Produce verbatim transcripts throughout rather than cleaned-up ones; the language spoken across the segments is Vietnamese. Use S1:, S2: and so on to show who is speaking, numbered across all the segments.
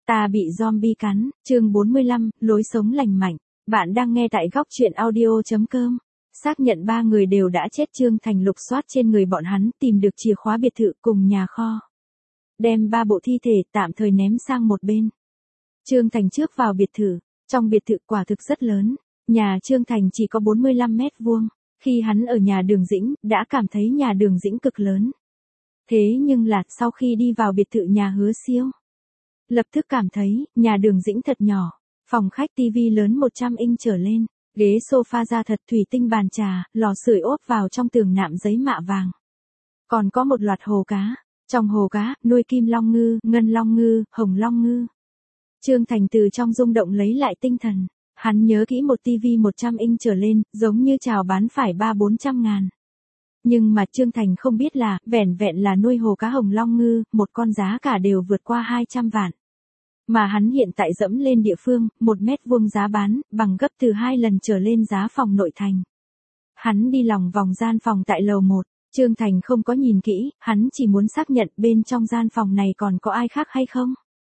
S1: Ta bị zombie cắn, chương bốn mươi lăm, lối sống lành mạnh. Bạn đang nghe tại góc truyện audio chấm com. Xác nhận ba người đều đã chết, Trương Thành lục soát trên người bọn hắn, tìm được chìa khóa biệt thự cùng nhà kho. Đem ba bộ thi thể tạm thời ném sang một bên. Trương Thành trước vào biệt thự, trong biệt thự quả thực rất lớn, nhà Trương Thành chỉ có bốn mươi lăm mét vuông. Khi hắn ở nhà Đường Dĩnh, đã cảm thấy nhà Đường Dĩnh cực lớn. Thế nhưng là, sau khi đi vào biệt thự nhà Hứa Siêu, lập tức cảm thấy, nhà Đường Dĩnh thật nhỏ, phòng khách tivi lớn một trăm inch trở lên, ghế sofa da thật, thủy tinh bàn trà, lò sưởi ốp vào trong tường nạm giấy mạ vàng. Còn có một loạt hồ cá, trong hồ cá, nuôi kim long ngư, ngân long ngư, hồng long ngư. Trương Thành từ trong rung động lấy lại tinh thần, hắn nhớ kỹ một tivi một trăm inch trở lên, giống như chào bán phải ba bốn trăm ngàn. Nhưng mà Trương Thành không biết là, vẻn vẹn là nuôi hồ cá hồng long ngư, một con giá cả đều vượt qua hai trăm vạn. Mà hắn hiện tại dẫm lên địa phương, một mét vuông giá bán, bằng gấp từ hai lần trở lên giá phòng nội thành. Hắn đi lòng vòng gian phòng tại lầu một, Trương Thành không có nhìn kỹ, hắn chỉ muốn xác nhận bên trong gian phòng này còn có ai khác hay không.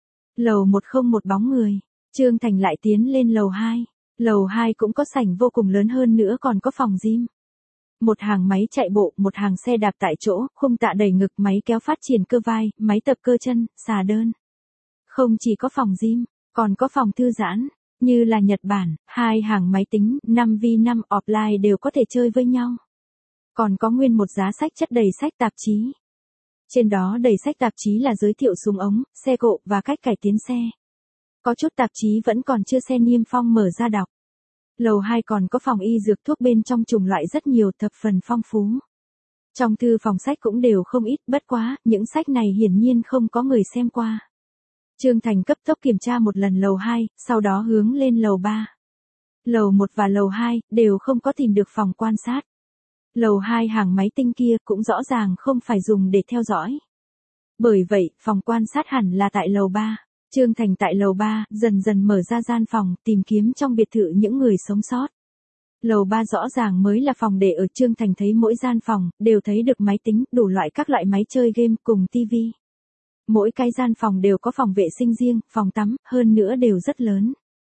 S1: Lầu một không một bóng người, Trương Thành lại tiến lên lầu hai. Lầu hai cũng có sảnh vô cùng lớn, hơn nữa còn có phòng gym. Một hàng máy chạy bộ, một hàng xe đạp tại chỗ, khung tạ đẩy ngực, máy kéo phát triển cơ vai, máy tập cơ chân, xà đơn. Không chỉ có phòng gym, còn có phòng thư giãn, như là Nhật Bản, hai hàng máy tính, năm vs năm offline đều có thể chơi với nhau. Còn có nguyên một giá sách chất đầy sách tạp chí. Trên đó đầy sách tạp chí là giới thiệu súng ống, xe cộ và cách cải tiến xe. Có chút tạp chí vẫn còn chưa xe niêm phong mở ra đọc. Lầu hai còn có phòng y dược, thuốc bên trong chủng loại rất nhiều, thập phần phong phú. Trong thư phòng sách cũng đều không ít, bất quá, những sách này hiển nhiên không có người xem qua. Trương Thành cấp tốc kiểm tra một lần lầu hai, sau đó hướng lên lầu ba. Lầu một và lầu hai, đều không có tìm được phòng quan sát. Lầu hai hàng máy tinh kia cũng rõ ràng không phải dùng để theo dõi. Bởi vậy, phòng quan sát hẳn là tại lầu ba. Trương Thành tại lầu ba, dần dần mở ra gian phòng, tìm kiếm trong biệt thự những người sống sót. Lầu ba rõ ràng mới là phòng để ở, Trương Thành thấy mỗi gian phòng, đều thấy được máy tính, đủ loại các loại máy chơi game cùng tivi. Mỗi cái gian phòng đều có phòng vệ sinh riêng, phòng tắm, hơn nữa đều rất lớn.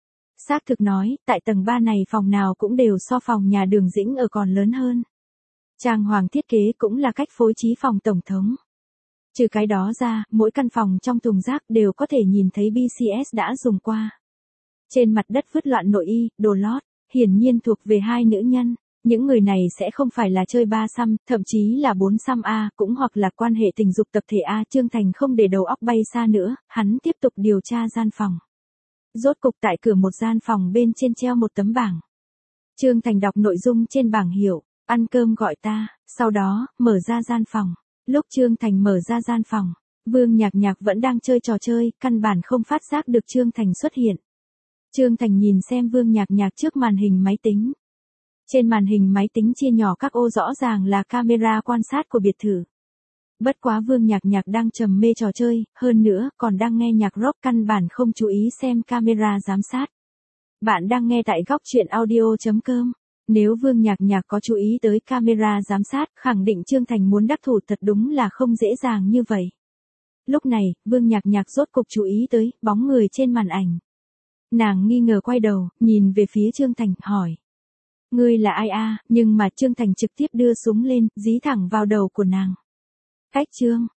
S1: Xác thực nói, tại tầng ba này phòng nào cũng đều so phòng nhà Đường Dĩnh ở còn lớn hơn. Trang hoàng thiết kế cũng là cách phối trí phòng tổng thống. Trừ cái đó ra, mỗi căn phòng trong thùng rác đều có thể nhìn thấy bê xê ét đã dùng qua. Trên mặt đất vứt loạn nội y, đồ lót, hiển nhiên thuộc về hai nữ nhân. Những người này sẽ không phải là chơi ba xăm, thậm chí là bốn xăm A, cũng hoặc là quan hệ tình dục tập thể A. Trương Thành không để đầu óc bay xa nữa, hắn tiếp tục điều tra gian phòng. Rốt cục tại cửa một gian phòng bên trên treo một tấm bảng. Trương Thành đọc nội dung trên bảng hiểu, ăn cơm gọi ta, sau đó, mở ra gian phòng. Lúc Trương Thành mở ra gian phòng, Vương Nhạc Nhạc vẫn đang chơi trò chơi, căn bản không phát giác được Trương Thành xuất hiện. Trương Thành nhìn xem Vương Nhạc Nhạc trước màn hình máy tính. Trên màn hình máy tính chia nhỏ các ô rõ ràng là camera quan sát của biệt thự. Bất quá Vương Nhạc Nhạc đang trầm mê trò chơi, hơn nữa còn đang nghe nhạc rock, căn bản không chú ý xem camera giám sát. Bạn đang nghe tại góc truyện audio chấm com. Nếu Vương Nhạc Nhạc có chú ý tới camera giám sát, khẳng định Trương Thành muốn đắc thủ thật đúng là không dễ dàng như vậy. Lúc này, Vương Nhạc Nhạc rốt cục chú ý tới bóng người trên màn ảnh. Nàng nghi ngờ quay đầu, nhìn về phía Trương Thành, hỏi. Ngươi là ai a? Nhưng mà Trương Thành trực tiếp đưa súng lên, dí thẳng vào đầu của nàng. Cách Trương